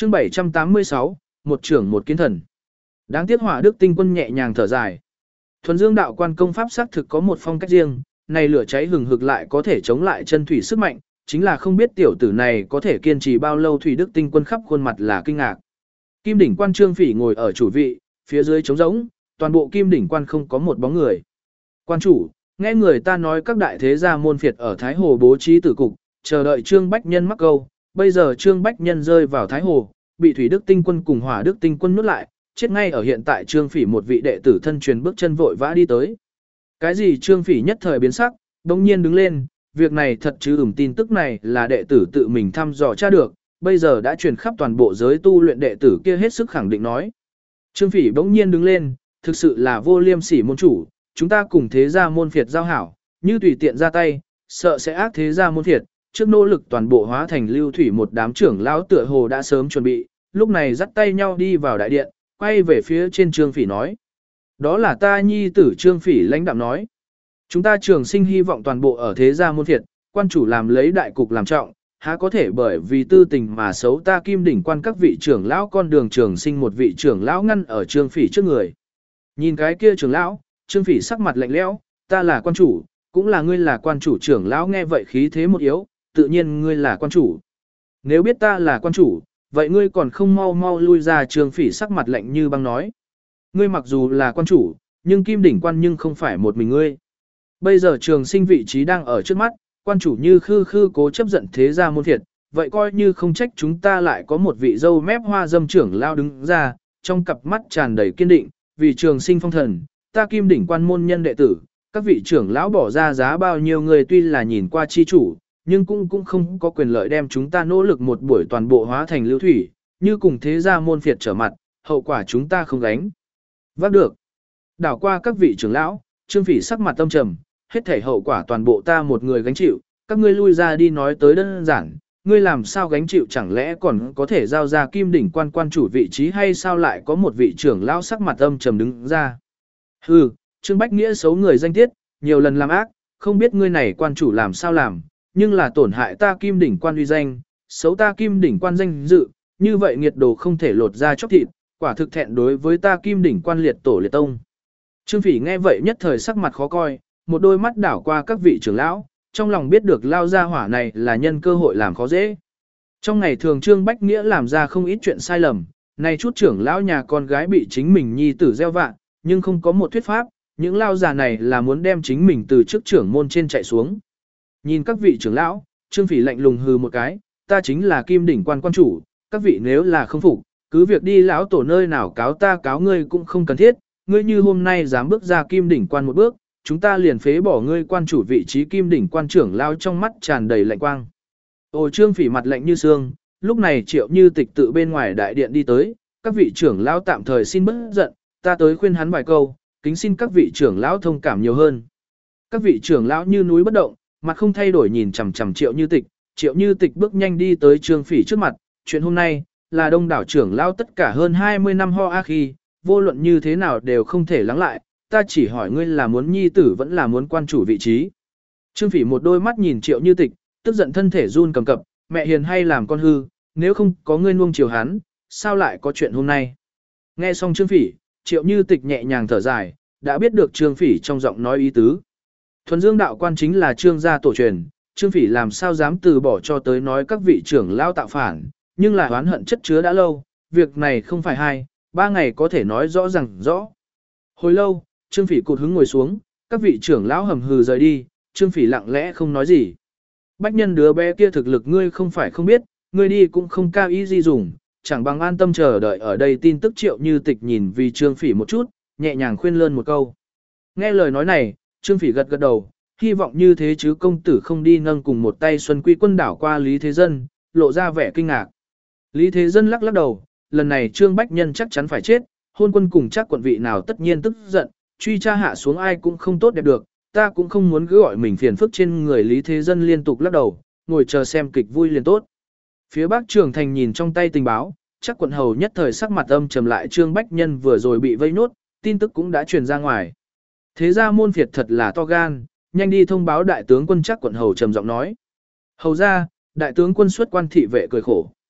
Chương 786, một trưởng một kiến thần. Đáng tiếc Hỏa Đức Tinh Quân nhẹ nhàng thở dài. Thuần Dương đạo quan công pháp xác thực có một phong cách riêng, này lửa cháy hừng hực lại có thể chống lại chân thủy sức mạnh, chính là không biết tiểu tử này có thể kiên trì bao lâu. Thủy Đức Tinh Quân khắp khuôn mặt là kinh ngạc. Kim đỉnh quan Trương Phỉ ngồi ở chủ vị, phía dưới trống rỗng, toàn bộ Kim đỉnh quan không có một bóng người. Quan chủ, nghe người ta nói các đại thế gia môn phiệt ở Thái Hồ bố trí tử cục, chờ đợi Trương Bách Nhân mắc câu, bây giờ Trương Bách Nhân rơi vào Thái Hồ, bị Thủy Đức Tinh Quân cùng Hỏa Đức Tinh Quân nuốt lại, chết ngay ở hiện tại. Trương Phỉ một vị đệ tử thân truyền bước chân vội vã đi tới. Cái gì? Trương Phỉ nhất thời biến sắc, bỗng nhiên đứng lên, việc này thật chứ? Tin tức này là đệ tử tự mình thăm dò tra được, bây giờ đã truyền khắp toàn bộ giới tu luyện. Đệ tử kia hết sức khẳng định nói. Trương Phỉ bỗng nhiên đứng lên, thực sự là vô liêm sỉ môn chủ, chúng ta cùng thế gia môn phiệt giao hảo, như tùy tiện ra tay, sợ sẽ ác thế gia môn phiệt. Trước nỗ lực toàn bộ hóa thành lưu thủy, một đám trưởng lão tựa hồ đã sớm chuẩn bị, lúc này dắt tay nhau đi vào đại điện, quay về phía trên Trương Phỉ nói. Đó là ta nhi tử. Trương Phỉ lãnh đạm nói. Chúng ta Trường Sinh hy vọng toàn bộ ở thế gia môn phiệt, quan chủ làm lấy đại cục làm trọng, há có thể bởi vì tư tình mà xấu ta Kim đỉnh quan các vị trưởng lão. Con đường Trường Sinh một vị trưởng lão ngăn ở Trương Phỉ trước người. Nhìn cái kia trưởng lão, Trương Phỉ sắc mặt lạnh lẽo, ta là quan chủ, cũng là ngươi là quan chủ. Trưởng lão nghe vậy khí thế một yếu, tự nhiên ngươi là quan chủ. Nếu biết ta là quan chủ, vậy ngươi còn không mau mau lui ra. Trương Phỉ sắc mặt lạnh như băng nói. Ngươi mặc dù là quan chủ, nhưng Kim đỉnh quan nhưng không phải một mình ngươi. Bây giờ Trường Sinh vị trí đang ở trước mắt, quan chủ như khư cố chấp giận thế gia môn phiệt, vậy coi như không trách chúng ta. Lại có một vị dâu mép hoa dâm trưởng lao đứng ra, trong cặp mắt tràn đầy kiên định, vì Trường Sinh phong thần, ta Kim đỉnh quan môn nhân đệ tử, các vị trưởng lão bỏ ra giá bao nhiêu người tuy là nhìn qua chi chủ, nhưng cũng không có quyền lợi đem chúng ta nỗ lực một buổi toàn bộ hóa thành lưu thủy, như cùng thế gia môn phiệt trở mặt, hậu quả chúng ta không gánh vác được. Đảo qua các vị trưởng lão, Trương Phỉ sắc mặt tâm trầm, hết thảy hậu quả toàn bộ ta một người gánh chịu, các ngươi lui ra đi. Nói tới đơn giản, ngươi làm sao gánh chịu? Chẳng lẽ còn có thể giao ra Kim đỉnh quan quan chủ vị trí hay sao? Lại có một vị trưởng lão sắc mặt âm trầm đứng ra. Hừ, Trương Bách Nghĩa xấu người danh tiết, nhiều lần làm ác, không biết ngươi này quan chủ làm sao làm, nhưng là tổn hại ta Kim đỉnh quan uy danh, xấu ta Kim đỉnh quan danh dự, như vậy nghiệt đồ không thể lột ra chóc thịt, quả thực thẹn đối với ta Kim đỉnh quan liệt tổ liệt tông. Trương Phỉ nghe vậy nhất thời sắc mặt khó coi, một đôi mắt đảo qua các vị trưởng lão, trong lòng biết được lao gia hỏa này là nhân cơ hội làm khó dễ. Trong ngày thường Trương Bách Nghĩa làm ra không ít chuyện sai lầm, nay chút trưởng lão nhà con gái bị chính mình nhi tử gieo vạ, nhưng không có một thuyết pháp, những lao già này là muốn đem chính mình từ trước trưởng môn trên chạy xuống. Nhìn các vị trưởng lão, Trương Phỉ lạnh lùng hừ một cái, ta chính là Kim đỉnh quan quan chủ, các vị nếu là không phục, cứ việc đi lão tổ nơi nào cáo ta cáo ngươi cũng không cần thiết, ngươi như hôm nay dám bước ra Kim đỉnh quan một bước, chúng ta liền phế bỏ ngươi quan chủ vị trí. Kim đỉnh quan trưởng lao trong mắt tràn đầy lạnh quang. Ồ, Trương Phỉ mặt lạnh như xương, lúc này Triệu Như Tịch tự bên ngoài đại điện đi tới, các vị trưởng lão tạm thời xin bớt giận, ta tới khuyên hắn vài câu, kính xin các vị trưởng lão thông cảm nhiều hơn. Các vị trưởng lão như núi bất động, mặt không thay đổi nhìn chằm chằm Triệu Như Tịch. Triệu Như Tịch bước nhanh đi tới Trương Phỉ trước mặt, chuyện hôm nay là đông đảo trưởng lão tất cả hơn 20 năm ho a khi, vô luận như thế nào đều không thể lắng lại, ta chỉ hỏi ngươi là muốn nhi tử vẫn là muốn quan chủ vị trí. Trương Phỉ một đôi mắt nhìn Triệu Như Tịch, tức giận thân thể run cầm cập, mẹ hiền hay làm con hư, nếu không có ngươi nuông chiều hắn, sao lại có chuyện hôm nay. Nghe xong Trương Phỉ, Triệu Như Tịch nhẹ nhàng thở dài, đã biết được Trương Phỉ trong giọng nói ý tứ. Thuần Dương đạo quan chính là Trương gia tổ truyền, Trương Phỉ làm sao dám từ bỏ cho tới nói các vị trưởng lão tạo phản, nhưng là oán hận chất chứa đã lâu, việc này không phải 2-3 ngày có thể nói rõ ràng rõ. Hồi lâu, Trương Phỉ cụt hứng ngồi xuống, các vị trưởng lão hầm hừ rời đi, Trương Phỉ lặng lẽ không nói gì. Bách Nhân đứa bé kia thực lực ngươi không phải không biết, ngươi đi cũng không cao ý gì dùng, chẳng bằng an tâm chờ đợi ở đây tin tức. Triệu Như Tịch nhìn vì Trương Phỉ một chút, nhẹ nhàng khuyên lơn một câu. Nghe lời nói này, Trương Phỉ gật gật đầu, hy vọng như thế chứ công tử không đi nâng cùng một tay Xuân Quy quân đảo qua Lý Thế Dân, lộ ra vẻ kinh ngạc. Lý Thế Dân lắc lắc đầu, lần này Trương Bách Nhân chắc chắn phải chết, hôn quân cùng chắc quận vị nào tất nhiên tức giận, truy tra hạ xuống ai cũng không tốt đẹp được, ta cũng không muốn cứ gọi mình phiền phức trên người. Lý Thế Dân liên tục lắc đầu, ngồi chờ xem kịch vui liền tốt. Phía Bắc Trường Thành nhìn trong tay tình báo, chắc quận hầu nhất thời sắc mặt âm trầm lại. Trương Bách Nhân vừa rồi bị vây nốt, tin tức cũng đã truyền ra ngoài. Thế ra môn phiệt thật là to gan, nhanh đi thông báo đại tướng quân. Chắc quận hầu trầm giọng nói. Hầu ra, đại tướng quân xuất quan thị vệ cười khổ.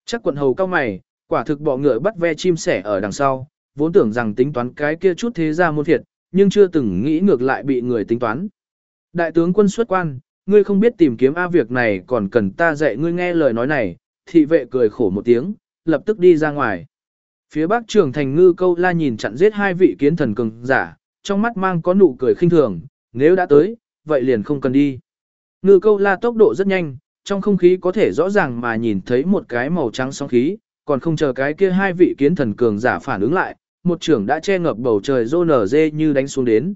Chắc quận hầu cao mày, quả thực bọ ngựa bắt ve chim sẻ ở đằng sau, vốn tưởng rằng tính toán cái kia chút thế gia môn phiệt, nhưng chưa từng nghĩ ngược lại bị người tính toán. Đại tướng quân xuất quan, ngươi không biết tìm kiếm việc này còn cần ta dạy ngươi nghe lời nói này, thị vệ cười khổ một tiếng, lập tức đi ra ngoài. Phía bắc trường thành Ngư Câu La nhìn chặn giết hai vị kiến thần cường giả, trong mắt mang có nụ cười khinh thường, nếu đã tới, vậy liền không cần đi. Ngư Câu La tốc độ rất nhanh, trong không khí có thể rõ ràng mà nhìn thấy một cái màu trắng sóng khí, còn không chờ cái kia hai vị kiến thần cường giả phản ứng lại, một trưởng đã che ngập bầu trời rô nở dê như đánh xuống đến.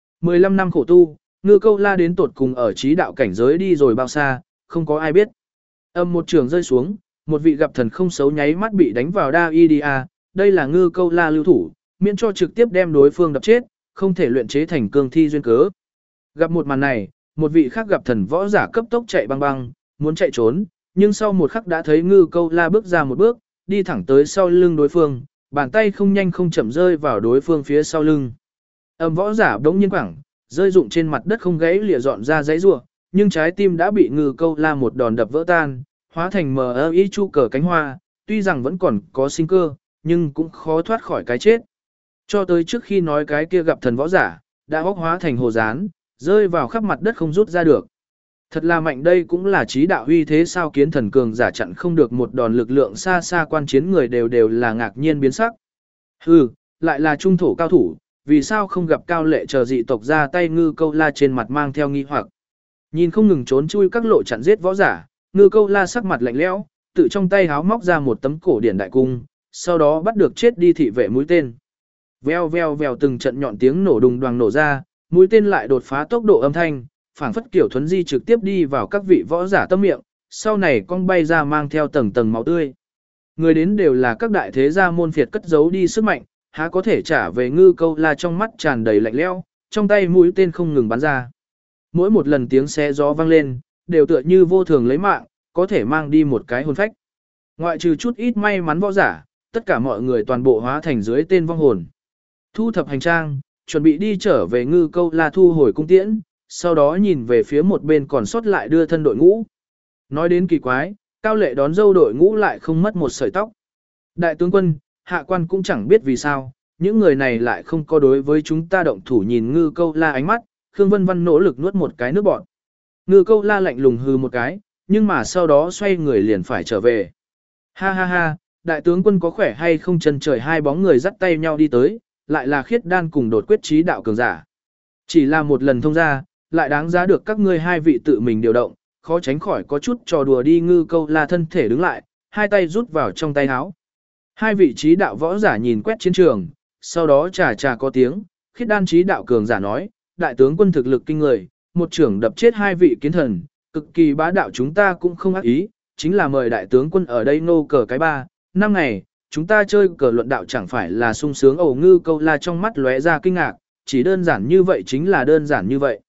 15 năm khổ tu, Ngư Câu La đến tột cùng ở trí đạo cảnh giới đi rồi bao xa, không có ai biết. Âm một trường rơi xuống, một vị gặp thần không xấu nháy mắt bị đánh vào đa y đi a, đây là Ngư Câu La lưu thủ, miễn cho trực tiếp đem đối phương đập chết, không thể luyện chế thành cương thi duyên cớ. Gặp một màn này, một vị khác gặp thần võ giả cấp tốc chạy băng băng, muốn chạy trốn, nhưng sau một khắc đã thấy Ngư Câu La bước ra một bước, đi thẳng tới sau lưng đối phương, bàn tay không nhanh không chậm rơi vào đối phương phía sau lưng. Âm võ giả đống nhiên quẳng, rơi rụng trên mặt đất không gãy lìa dọn ra giấy rủa, nhưng trái tim đã bị Ngư Câu La một đòn đập vỡ tan, hóa thành mờ y chu cờ cánh hoa, tuy rằng vẫn còn có sinh cơ, nhưng cũng khó thoát khỏi cái chết. Cho tới trước khi nói cái kia gặp thần võ giả, đã bóc hóa thành hồ dán, rơi vào khắp mặt đất không rút ra được. Thật là mạnh, đây cũng là trí đạo huy thế sao, kiến thần cường giả chặn không được một đòn, lực lượng xa xa quan chiến người đều là ngạc nhiên biến sắc. Hừ, lại là trung thổ cao thủ, vì sao không gặp Cao Lệ chờ dị tộc ra tay? Ngư Câu La trên mặt mang theo nghi hoặc. Nhìn không ngừng trốn chui các lộ chặn giết võ giả, Ngư Câu La sắc mặt lạnh lẽo, tự trong tay háo móc ra một tấm cổ điển đại cung, sau đó bắt được chết đi thị vệ mũi tên. Veo veo veo, từng trận nhọn tiếng nổ đùng đoàng nổ ra, mũi tên lại đột phá tốc độ âm thanh, phảng phất kiểu thuấn di trực tiếp đi vào các vị võ giả tâm miệng, sau này cong bay ra mang theo tầng tầng máu tươi. Người đến đều là các đại thế gia môn phiệt cất giấu đi sức mạnh, há có thể trả về? Ngư Câu La trong mắt tràn đầy lạnh lẽo, trong tay mũi tên không ngừng bắn ra. Mỗi một lần tiếng xé gió vang lên, đều tựa như vô thường lấy mạng, có thể mang đi một cái hồn phách. Ngoại trừ chút ít may mắn võ giả, tất cả mọi người toàn bộ hóa thành dưới tên vong hồn. Thu thập hành trang, chuẩn bị đi trở về. Ngư Câu La thu hồi cung tiễn, sau đó nhìn về phía một bên còn sót lại đưa thân đội ngũ. Nói đến kỳ quái, Cao Lệ đón dâu đội ngũ lại không mất một sợi tóc. Đại tướng quân, hạ quan cũng chẳng biết vì sao, những người này lại không có đối với chúng ta động thủ. Nhìn Ngư Câu La ánh mắt, Khương Vân Văn nỗ lực nuốt một cái nước bọt. Ngư Câu La lạnh lùng hừ một cái, nhưng mà sau đó xoay người liền phải trở về. Ha ha ha, đại tướng quân có khỏe hay không? Chân trời hai bóng người dắt tay nhau đi tới, lại là Khiết Đan cùng Đột Quyết trí đạo cường giả. Chỉ là một lần thông ra, lại đáng giá được các ngươi hai vị tự mình điều động, khó tránh khỏi có chút trò đùa đi. Ngư Câu La thân thể đứng lại, hai tay rút vào trong tay áo. Hai vị trí đạo võ giả nhìn quét chiến trường, sau đó chà có tiếng. Khiết Đan trí đạo cường giả nói, đại tướng quân thực lực kinh người, một trưởng đập chết hai vị kiến thần, cực kỳ bá đạo, chúng ta cũng không ác ý, chính là mời đại tướng quân ở đây nô cờ cái 3-5 ngày, chúng ta chơi cờ luận đạo chẳng phải là sung sướng. Ngư Câu La trong mắt lóe ra kinh ngạc, chỉ đơn giản như vậy? Chính là đơn giản như vậy.